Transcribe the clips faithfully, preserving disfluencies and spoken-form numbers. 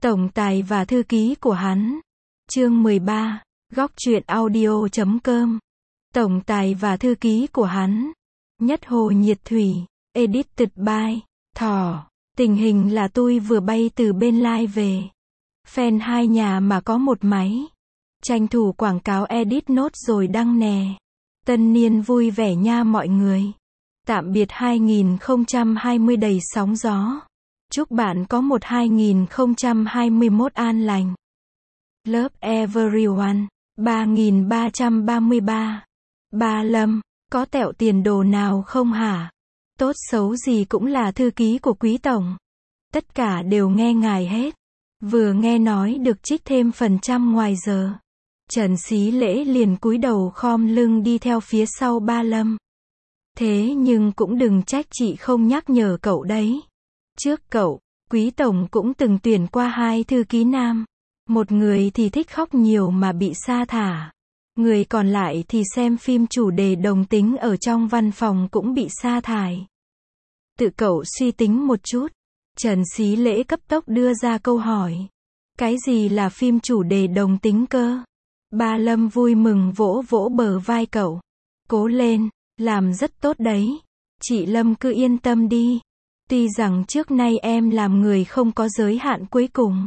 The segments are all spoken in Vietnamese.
Tổng tài và thư ký của hắn. Chương mười ba, góc truyện audio chấm com. Tổng tài và thư ký của hắn. Nhất hồ nhiệt thủy, edited by Thỏ. Tình hình là tôi vừa bay từ bên Lai về. Fan hai nhà mà có một máy. Tranh thủ quảng cáo edit nốt rồi đăng nè. Tân niên vui vẻ nha mọi người. Tạm biệt hai nghìn không trăm hai mươi đầy sóng gió. Chúc bạn có một hai nghìn không trăm hai mươi mốt an lành. Love everyone. ba nghìn ba trăm ba mươi ba. Ba Lâm, có tẹo tiền đồ nào không hả? Tốt xấu gì cũng là thư ký của quý tổng. Tất cả đều nghe ngài hết. Vừa nghe nói được trích thêm phần trăm ngoài giờ. Trần Xí Lễ liền cúi đầu khom lưng đi theo phía sau ba Lâm. Thế nhưng cũng đừng trách chị không nhắc nhở cậu đấy. Trước cậu, quý tổng cũng từng tuyển qua hai thư ký nam. Một người thì thích khóc nhiều mà bị sa thả. Người còn lại thì xem phim chủ đề đồng tính ở trong văn phòng cũng bị sa thải. Tự cậu suy tính một chút. Trần Xí Lễ cấp tốc đưa ra câu hỏi. Cái gì là phim chủ đề đồng tính cơ? Ba Lâm vui mừng vỗ vỗ bờ vai cậu. Cố lên, làm rất tốt đấy. Chị Lâm cứ yên tâm đi. Tuy rằng trước nay em làm người không có giới hạn cuối cùng.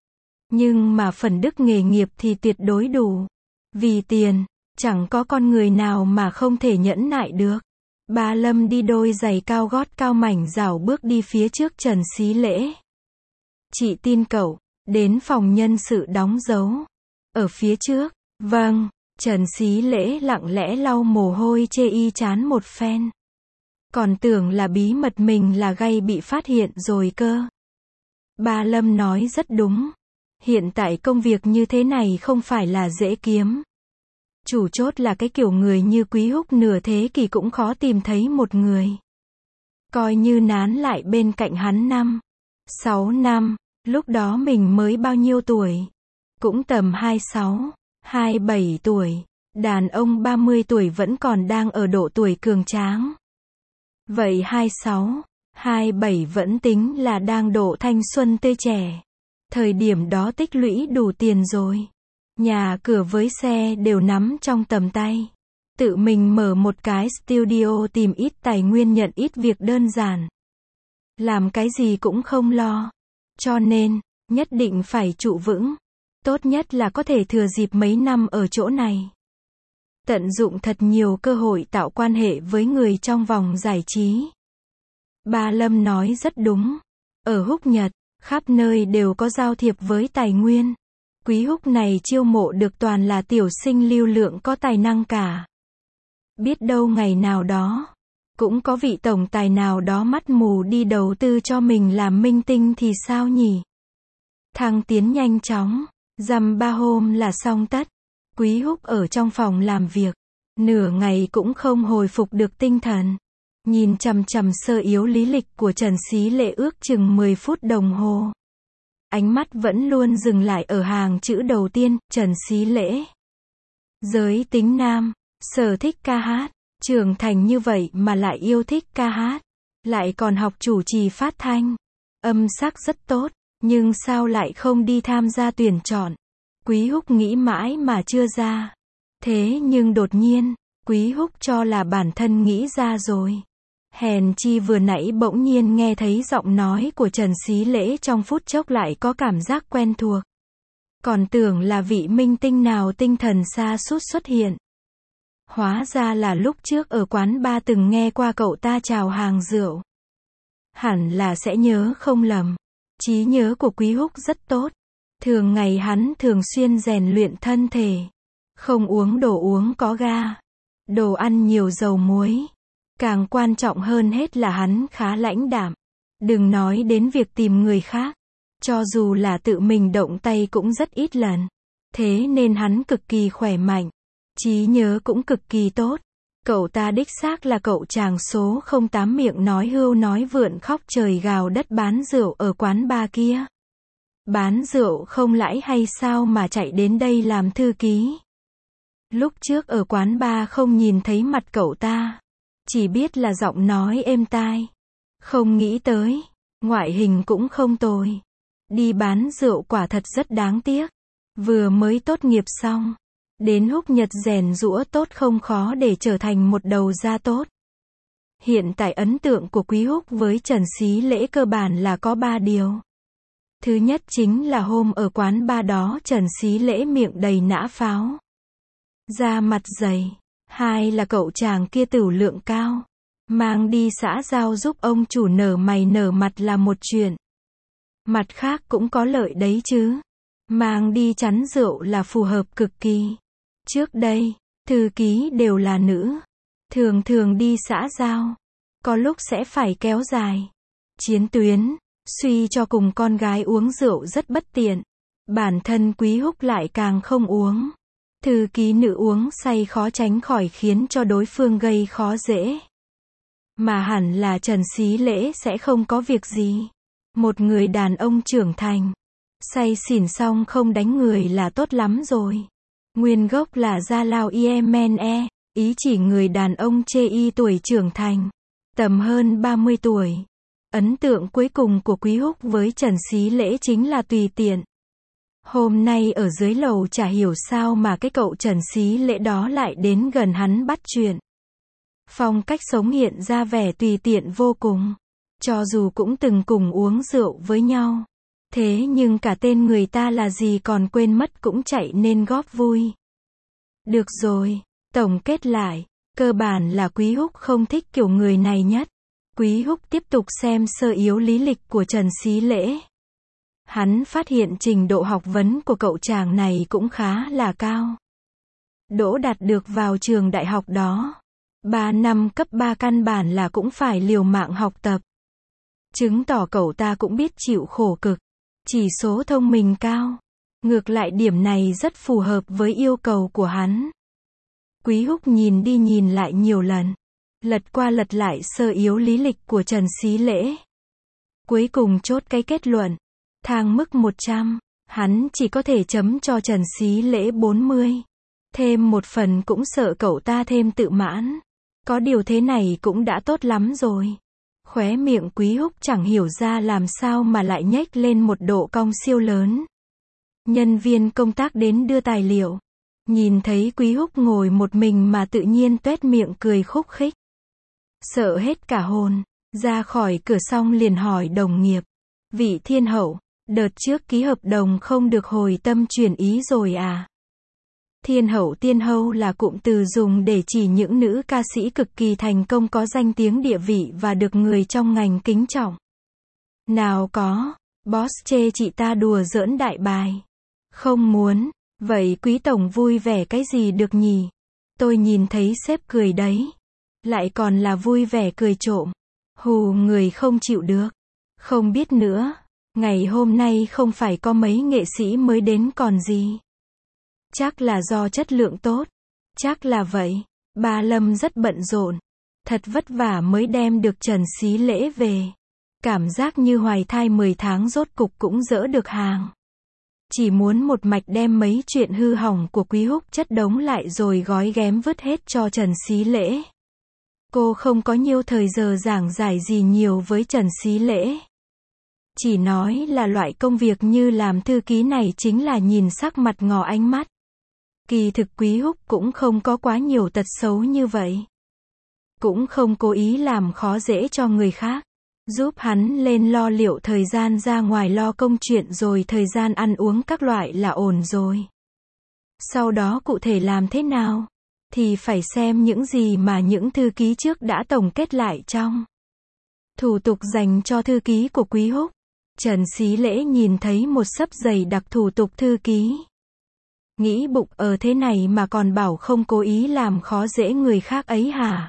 Nhưng mà phần đức nghề nghiệp thì tuyệt đối đủ. Vì tiền, chẳng có con người nào mà không thể nhẫn nại được. Ba Lâm đi đôi giày cao gót cao mảnh rảo bước đi phía trước Trần Xí Lễ. Chị tin cậu, đến phòng nhân sự đóng dấu. Ở phía trước, vâng, Trần Xí Lễ lặng lẽ lau mồ hôi chê y chán một phen. Còn tưởng là bí mật mình là gay bị phát hiện rồi cơ. Ba Lâm nói rất đúng. Hiện tại công việc như thế này không phải là dễ kiếm. Chủ chốt là cái kiểu người như Quý Húc nửa thế kỷ cũng khó tìm thấy một người. Coi như nán lại bên cạnh hắn năm, sáu năm, lúc đó mình mới bao nhiêu tuổi? Cũng tầm hai mươi sáu, hai mươi bảy tuổi. Đàn ông ba mươi tuổi vẫn còn đang ở độ tuổi cường tráng. Vậy hai mươi sáu, hai mươi bảy vẫn tính là đang độ thanh xuân tươi trẻ. Thời điểm đó tích lũy đủ tiền rồi. Nhà cửa với xe đều nắm trong tầm tay. Tự mình mở một cái studio tìm ít tài nguyên nhận ít việc đơn giản. Làm cái gì cũng không lo. Cho nên, nhất định phải trụ vững. Tốt nhất là có thể thừa dịp mấy năm ở chỗ này. Tận dụng thật nhiều cơ hội tạo quan hệ với người trong vòng giải trí. Ba Lâm nói rất đúng. Ở Húc Nhật, khắp nơi đều có giao thiệp với tài nguyên. Quý Húc này chiêu mộ được toàn là tiểu sinh lưu lượng có tài năng cả. Biết đâu ngày nào đó, cũng có vị tổng tài nào đó mắt mù đi đầu tư cho mình làm minh tinh thì sao nhỉ? Thăng tiến nhanh chóng, dăm ba hôm là xong tất. Quý Húc ở trong phòng làm việc, nửa ngày cũng không hồi phục được tinh thần. Nhìn chằm chằm sơ yếu lý lịch của Trần Xí Lễ ước chừng mười phút đồng hồ. Ánh mắt vẫn luôn dừng lại ở hàng chữ đầu tiên, Trần Xí Lễ. Giới tính nam, sở thích ca hát, trưởng thành như vậy mà lại yêu thích ca hát. Lại còn học chủ trì phát thanh. Âm sắc rất tốt, nhưng sao lại không đi tham gia tuyển chọn? Quý Húc nghĩ mãi mà chưa ra. Thế nhưng đột nhiên, Quý Húc cho là bản thân nghĩ ra rồi. Hèn chi vừa nãy bỗng nhiên nghe thấy giọng nói của Trần Xí Lễ trong phút chốc lại có cảm giác quen thuộc. Còn tưởng là vị minh tinh nào tinh thần sa sút xuất hiện. Hóa ra là lúc trước ở quán bar từng nghe qua cậu ta chào hàng rượu. Hẳn là sẽ nhớ không lầm. Trí nhớ của Quý Húc rất tốt. Thường ngày hắn thường xuyên rèn luyện thân thể. Không uống đồ uống có ga. Đồ ăn nhiều dầu muối. Càng quan trọng hơn hết là hắn khá lãnh đạm. Đừng nói đến việc tìm người khác. Cho dù là tự mình động tay cũng rất ít lần. Thế nên hắn cực kỳ khỏe mạnh. Trí nhớ cũng cực kỳ tốt. Cậu ta đích xác là cậu chàng số không tám miệng nói hưu nói vượn khóc trời gào đất bán rượu ở quán bar kia. Bán rượu không lãi hay sao mà chạy đến đây làm thư ký. Lúc trước ở quán bar không nhìn thấy mặt cậu ta. Chỉ biết là giọng nói êm tai. Không nghĩ tới, ngoại hình cũng không tồi. Đi bán rượu quả thật rất đáng tiếc. Vừa mới tốt nghiệp xong. Đến Húc Nhật rèn giũa tốt không khó để trở thành một đầu ra tốt. Hiện tại ấn tượng của Quý Húc với Trần Xí Lễ cơ bản là có ba điều. Thứ nhất chính là hôm ở quán bar đó Trần Xí Lễ miệng đầy nã pháo. Da mặt dày. Hai là cậu chàng kia tửu lượng cao. Mang đi xã giao giúp ông chủ nở mày nở mặt là một chuyện. Mặt khác cũng có lợi đấy chứ. Mang đi chắn rượu là phù hợp cực kỳ. Trước đây, thư ký đều là nữ. Thường thường đi xã giao. Có lúc sẽ phải kéo dài. Chiến tuyến. Suy cho cùng con gái uống rượu rất bất tiện. Bản thân Quý Húc lại càng không uống. Thư ký nữ uống say khó tránh khỏi khiến cho đối phương gây khó dễ. Mà hẳn là Trần Xí Lễ sẽ không có việc gì. Một người đàn ông trưởng thành. Say xỉn xong không đánh người là tốt lắm rồi. Nguyên gốc là Gia Lao Yemen e, ý chỉ người đàn ông chê y tuổi trưởng thành. Tầm hơn ba mươi tuổi. Ấn tượng cuối cùng của Quý Húc với Trần Xí Lễ chính là tùy tiện. Hôm nay ở dưới lầu chả hiểu sao mà cái cậu Trần Xí Lễ đó lại đến gần hắn bắt chuyện. Phong cách sống hiện ra vẻ tùy tiện vô cùng. Cho dù cũng từng cùng uống rượu với nhau. Thế nhưng cả tên người ta là gì còn quên mất cũng chạy nên góp vui. Được rồi, tổng kết lại, cơ bản là Quý Húc không thích kiểu người này nhất. Quý Húc tiếp tục xem sơ yếu lý lịch của Trần Xí Lễ. Hắn phát hiện trình độ học vấn của cậu chàng này cũng khá là cao. Đỗ đạt được vào trường đại học đó. ba năm cấp ba căn bản là cũng phải liều mạng học tập. Chứng tỏ cậu ta cũng biết chịu khổ cực. Chỉ số thông minh cao. Ngược lại điểm này rất phù hợp với yêu cầu của hắn. Quý Húc nhìn đi nhìn lại nhiều lần. Lật qua lật lại sơ yếu lý lịch của Trần Xí Lễ. Cuối cùng chốt cái kết luận. Thang mức một trăm. Hắn chỉ có thể chấm cho Trần Xí Lễ bốn mươi. Thêm một phần cũng sợ cậu ta thêm tự mãn. Có điều thế này cũng đã tốt lắm rồi. Khóe miệng Quý Húc chẳng hiểu ra làm sao mà lại nhếch lên một độ cong siêu lớn. Nhân viên công tác đến đưa tài liệu. Nhìn thấy Quý Húc ngồi một mình mà tự nhiên tuét miệng cười khúc khích. Sợ hết cả hồn. Ra khỏi cửa xong liền hỏi đồng nghiệp. Vị thiên hậu, đợt trước ký hợp đồng không được hồi tâm chuyển ý rồi à? Thiên hậu tiên hâu là cụm từ dùng để chỉ những nữ ca sĩ cực kỳ thành công có danh tiếng địa vị và được người trong ngành kính trọng. Nào có, boss chê chị ta đùa giỡn đại bài. Không muốn, vậy quý tổng vui vẻ cái gì được nhỉ? Tôi nhìn thấy sếp cười đấy. Lại còn là vui vẻ cười trộm. Hù người không chịu được. Không biết nữa, ngày hôm nay không phải có mấy nghệ sĩ mới đến còn gì. Chắc là do chất lượng tốt. Chắc là vậy. Ba Lâm rất bận rộn. Thật vất vả mới đem được Trần Xí Lễ về. Cảm giác như hoài thai mười tháng rốt cục cũng dỡ được hàng. Chỉ muốn một mạch đem mấy chuyện hư hỏng của Quý Húc chất đống lại rồi gói ghém vứt hết cho Trần Xí Lễ. Cô không có nhiều thời giờ giảng giải gì nhiều với Trần Xí Lễ. Chỉ nói là loại công việc như làm thư ký này chính là nhìn sắc mặt ngó ánh mắt. Kỳ thực Quý Húc cũng không có quá nhiều tật xấu như vậy. Cũng không cố ý làm khó dễ cho người khác. Giúp hắn lên lo liệu thời gian ra ngoài lo công chuyện rồi thời gian ăn uống các loại là ổn rồi. Sau đó cụ thể làm thế nào? Thì phải xem những gì mà những thư ký trước đã tổng kết lại trong thủ tục dành cho thư ký của Quý Húc. Trần Xí Lễ nhìn thấy một xấp dày đặc thủ tục thư ký. Nghĩ bụng ở thế này mà còn bảo không cố ý làm khó dễ người khác ấy hả?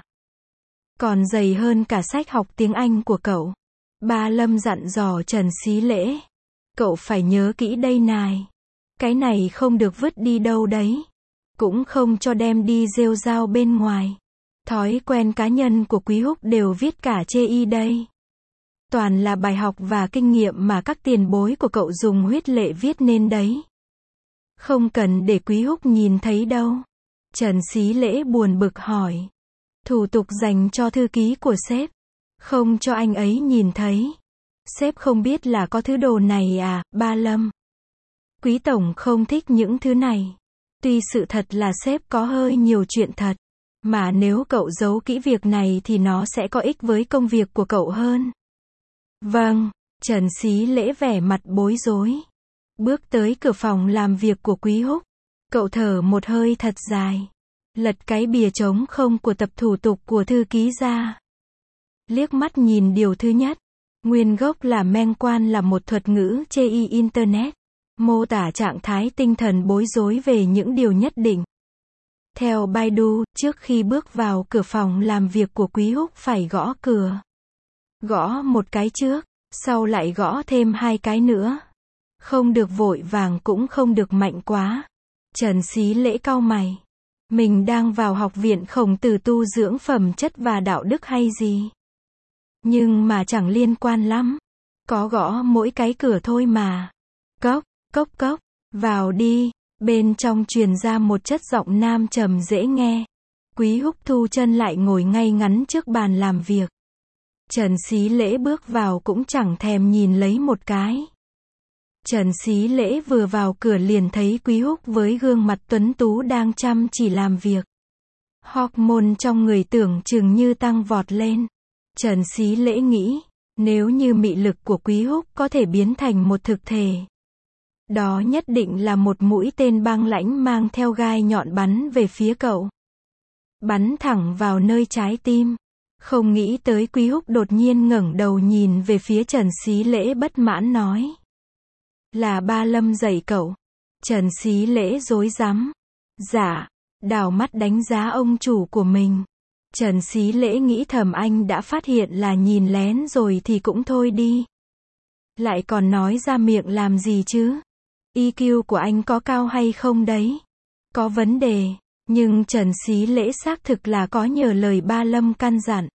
Còn dày hơn cả sách học tiếng Anh của cậu. Ba Lâm dặn dò Trần Xí Lễ. Cậu phải nhớ kỹ đây này. Cái này không được vứt đi đâu đấy. Cũng không cho đem đi rêu rao bên ngoài. Thói quen cá nhân của Quý Húc đều viết cả chê y đây. Toàn là bài học và kinh nghiệm mà các tiền bối của cậu dùng huyết lệ viết nên đấy. Không cần để Quý Húc nhìn thấy đâu. Trần Xí Lễ buồn bực hỏi. Thủ tục dành cho thư ký của sếp. Không cho anh ấy nhìn thấy. Sếp không biết là có thứ đồ này à, ba Lâm. Quý tổng không thích những thứ này. Tuy sự thật là sếp có hơi nhiều chuyện thật. Mà nếu cậu giấu kỹ việc này thì nó sẽ có ích với công việc của cậu hơn. Vâng, Trần Xí Lễ vẻ mặt bối rối. Bước tới cửa phòng làm việc của Quý Húc. Cậu thở một hơi thật dài. Lật cái bìa trống không của tập thủ tục của thư ký ra. Liếc mắt nhìn điều thứ nhất. Nguyên gốc là men quan là một thuật ngữ chê y Internet. Mô tả trạng thái tinh thần bối rối về những điều nhất định. Theo Baidu, trước khi bước vào cửa phòng làm việc của Quý Húc phải gõ cửa. Gõ một cái trước, sau lại gõ thêm hai cái nữa. Không được vội vàng cũng không được mạnh quá. Trần Xí Lễ cau mày. Mình đang vào học viện Khổng Tử tu dưỡng phẩm chất và đạo đức hay gì? Nhưng mà chẳng liên quan lắm. Có gõ mỗi cái cửa thôi mà. Cốc, cốc cốc, vào đi. Bên trong truyền ra một chất giọng nam trầm dễ nghe. Quý Húc thu chân lại ngồi ngay ngắn trước bàn làm việc. Trần Xí Lễ bước vào cũng chẳng thèm nhìn lấy một cái. Trần Xí Lễ vừa vào cửa liền thấy Quý Húc với gương mặt tuấn tú đang chăm chỉ làm việc. Hormone trong người tưởng chừng như tăng vọt lên. Trần Xí Lễ nghĩ, nếu như mị lực của Quý Húc có thể biến thành một thực thể. Đó nhất định là một mũi tên băng lãnh mang theo gai nhọn bắn về phía cậu. Bắn thẳng vào nơi trái tim. Không nghĩ tới Quý Húc đột nhiên ngẩng đầu nhìn về phía Trần Xí Lễ bất mãn nói. Là ba Lâm dạy cậu. Trần Xí Lễ rối rắm. Dạ. Đảo mắt đánh giá ông chủ của mình. Trần Xí Lễ nghĩ thầm anh đã phát hiện là nhìn lén rồi thì cũng thôi đi. Lại còn nói ra miệng làm gì chứ? i kiu của anh có cao hay không đấy? Có vấn đề. Nhưng Trần Xí Lễ xác thực là có nhờ lời ba Lâm căn dặn.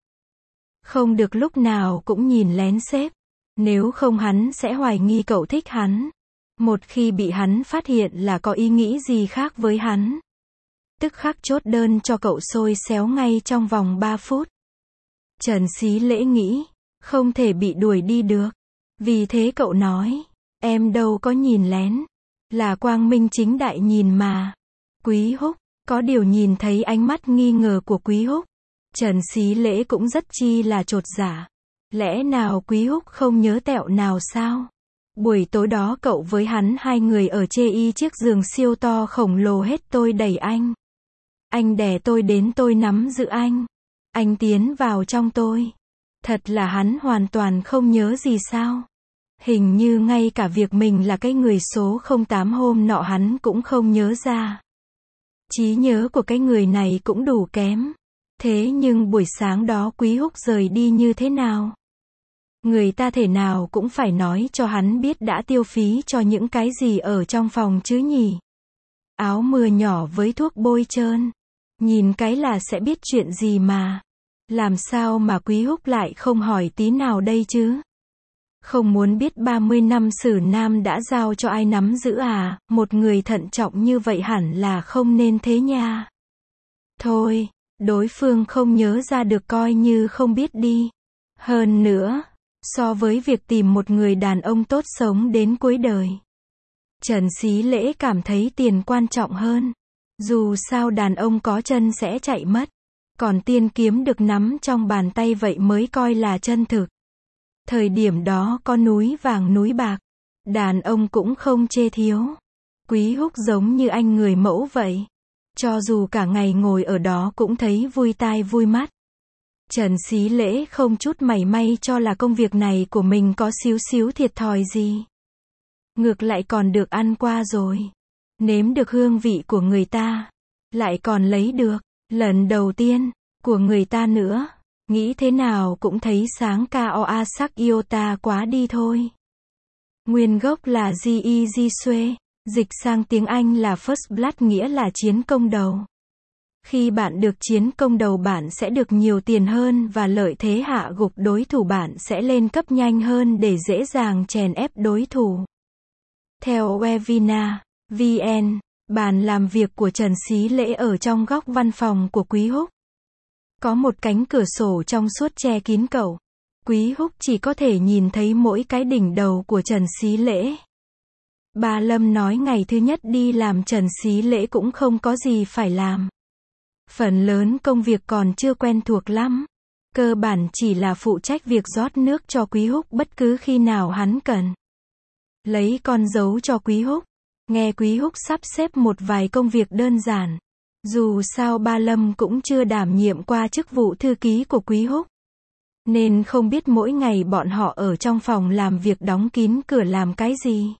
Không được lúc nào cũng nhìn lén sếp. Nếu không hắn sẽ hoài nghi cậu thích hắn. Một khi bị hắn phát hiện là có ý nghĩ gì khác với hắn. Tức khắc chốt đơn cho cậu xôi xéo ngay trong vòng ba phút. Trần Xí Lễ nghĩ, không thể bị đuổi đi được. Vì thế cậu nói, em đâu có nhìn lén. Là quang minh chính đại nhìn mà. Quý Húc, có điều nhìn thấy ánh mắt nghi ngờ của Quý Húc. Trần Xí Lễ cũng rất chi là chột dạ. Lẽ nào Quý Húc không nhớ tẹo nào sao? Buổi tối đó cậu với hắn hai người ở chê y chiếc giường siêu to khổng lồ hết tôi đẩy anh. Anh đè tôi đến tôi nắm giữ anh. Anh tiến vào trong tôi. Thật là hắn hoàn toàn không nhớ gì sao? Hình như ngay cả việc mình là cái người số không tám hôm nọ hắn cũng không nhớ ra. Trí nhớ của cái người này cũng đủ kém. Thế nhưng buổi sáng đó Quý Húc rời đi như thế nào? Người ta thể nào cũng phải nói cho hắn biết đã tiêu phí cho những cái gì ở trong phòng chứ nhỉ? Áo mưa nhỏ với thuốc bôi trơn. Nhìn cái là sẽ biết chuyện gì mà. Làm sao mà Quý Húc lại không hỏi tí nào đây chứ? Không muốn biết ba mươi năm Sử Nam đã giao cho ai nắm giữ à? Một người thận trọng như vậy hẳn là không nên thế nha. Thôi, đối phương không nhớ ra được coi như không biết đi. Hơn nữa, so với việc tìm một người đàn ông tốt sống đến cuối đời, Trần Xí Lễ cảm thấy tiền quan trọng hơn. Dù sao đàn ông có chân sẽ chạy mất. Còn tiền kiếm được nắm trong bàn tay vậy mới coi là chân thực. Thời điểm đó có núi vàng núi bạc. Đàn ông cũng không chê thiếu. Quý Húc giống như anh người mẫu vậy. Cho dù cả ngày ngồi ở đó cũng thấy vui tai vui mắt. Trần Xí Lễ không chút mảy may cho là công việc này của mình có xíu xíu thiệt thòi gì. Ngược lại còn được ăn qua rồi. Nếm được hương vị của người ta. Lại còn lấy được, lần đầu tiên, của người ta nữa. Nghĩ thế nào cũng thấy sáng cao a sắc iota quá đi thôi. Nguyên gốc là Ji Ji Sue, dịch sang tiếng Anh là First Blood nghĩa là chiến công đầu. Khi bạn được chiến công đầu bạn sẽ được nhiều tiền hơn và lợi thế hạ gục đối thủ bạn sẽ lên cấp nhanh hơn để dễ dàng chèn ép đối thủ. Theo Wevina, vê en, bàn làm việc của Trần Xí Lễ ở trong góc văn phòng của Quý Húc. Có một cánh cửa sổ trong suốt che kín cậu. Quý Húc chỉ có thể nhìn thấy mỗi cái đỉnh đầu của Trần Xí Lễ. Ba Lâm nói ngày thứ nhất đi làm Trần Xí Lễ cũng không có gì phải làm. Phần lớn công việc còn chưa quen thuộc lắm. Cơ bản chỉ là phụ trách việc rót nước cho Quý Húc bất cứ khi nào hắn cần. Lấy con dấu cho Quý Húc. Nghe Quý Húc sắp xếp một vài công việc đơn giản. Dù sao Ba Lâm cũng chưa đảm nhiệm qua chức vụ thư ký của Quý Húc. Nên không biết mỗi ngày bọn họ ở trong phòng làm việc đóng kín cửa làm cái gì.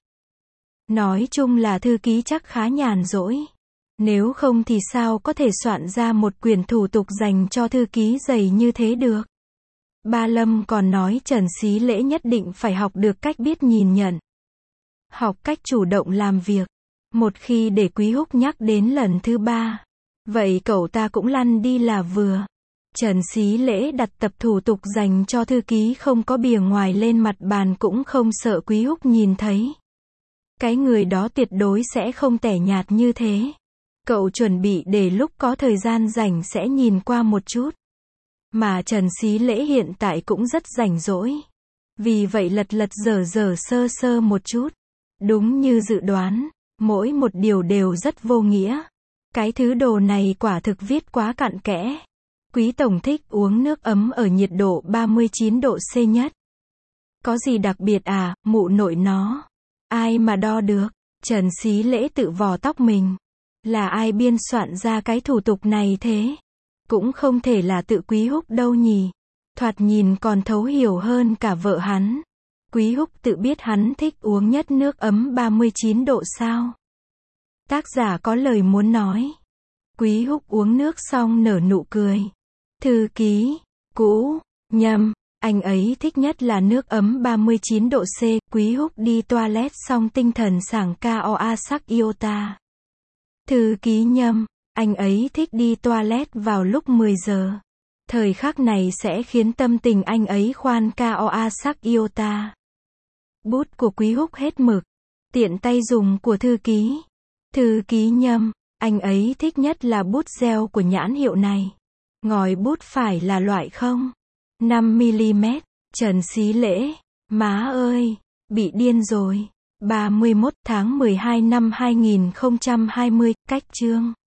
Nói chung là thư ký chắc khá nhàn rỗi. Nếu không thì sao có thể soạn ra một quyển thủ tục dành cho thư ký dày như thế được. Ba Lâm còn nói Trần Xí Lễ nhất định phải học được cách biết nhìn nhận. Học cách chủ động làm việc. Một khi để Quý Húc nhắc đến lần thứ ba. Vậy cậu ta cũng lăn đi là vừa. Trần Xí Lễ đặt tập thủ tục dành cho thư ký không có bìa ngoài lên mặt bàn cũng không sợ Quý Húc nhìn thấy. Cái người đó tuyệt đối sẽ không tẻ nhạt như thế. Cậu chuẩn bị để lúc có thời gian rảnh sẽ nhìn qua một chút. Mà Trần Xí Lễ hiện tại cũng rất rảnh rỗi. Vì vậy lật lật dở dở sơ sơ một chút. Đúng như dự đoán, mỗi một điều đều rất vô nghĩa. Cái thứ đồ này quả thực viết quá cặn kẽ. Quý tổng thích uống nước ấm ở nhiệt độ ba mươi chín độ C nhất. Có gì đặc biệt à, mụ nội nó. Ai mà đo được? Trần Xí Lễ tự vò tóc mình. Là ai biên soạn ra cái thủ tục này thế? Cũng không thể là tự Quý Húc đâu nhỉ. Thoạt nhìn còn thấu hiểu hơn cả vợ hắn. Quý Húc tự biết hắn thích uống nhất nước ấm ba mươi chín độ sao? Tác giả có lời muốn nói. Quý Húc uống nước xong nở nụ cười. Thư ký, cũ, nhầm, anh ấy thích nhất là nước ấm ba mươi chín độ C. Quý Húc đi toilet xong tinh thần sảng ca oa sắc iota. Thư ký nhầm, anh ấy thích đi toilet vào lúc mười giờ. Thời khắc này sẽ khiến tâm tình anh ấy khoan ca oa sắc iota. Bút của Quý Húc hết mực. Tiện tay dùng của thư ký. Thư ký nhầm, anh ấy thích nhất là bút gel của nhãn hiệu này. Ngòi bút phải là loại không? năm mi-li-mét. Trần Xí Lễ, má ơi, bị điên rồi. ba mươi mốt tháng mười hai năm hai nghìn không trăm hai mươi, cách chương.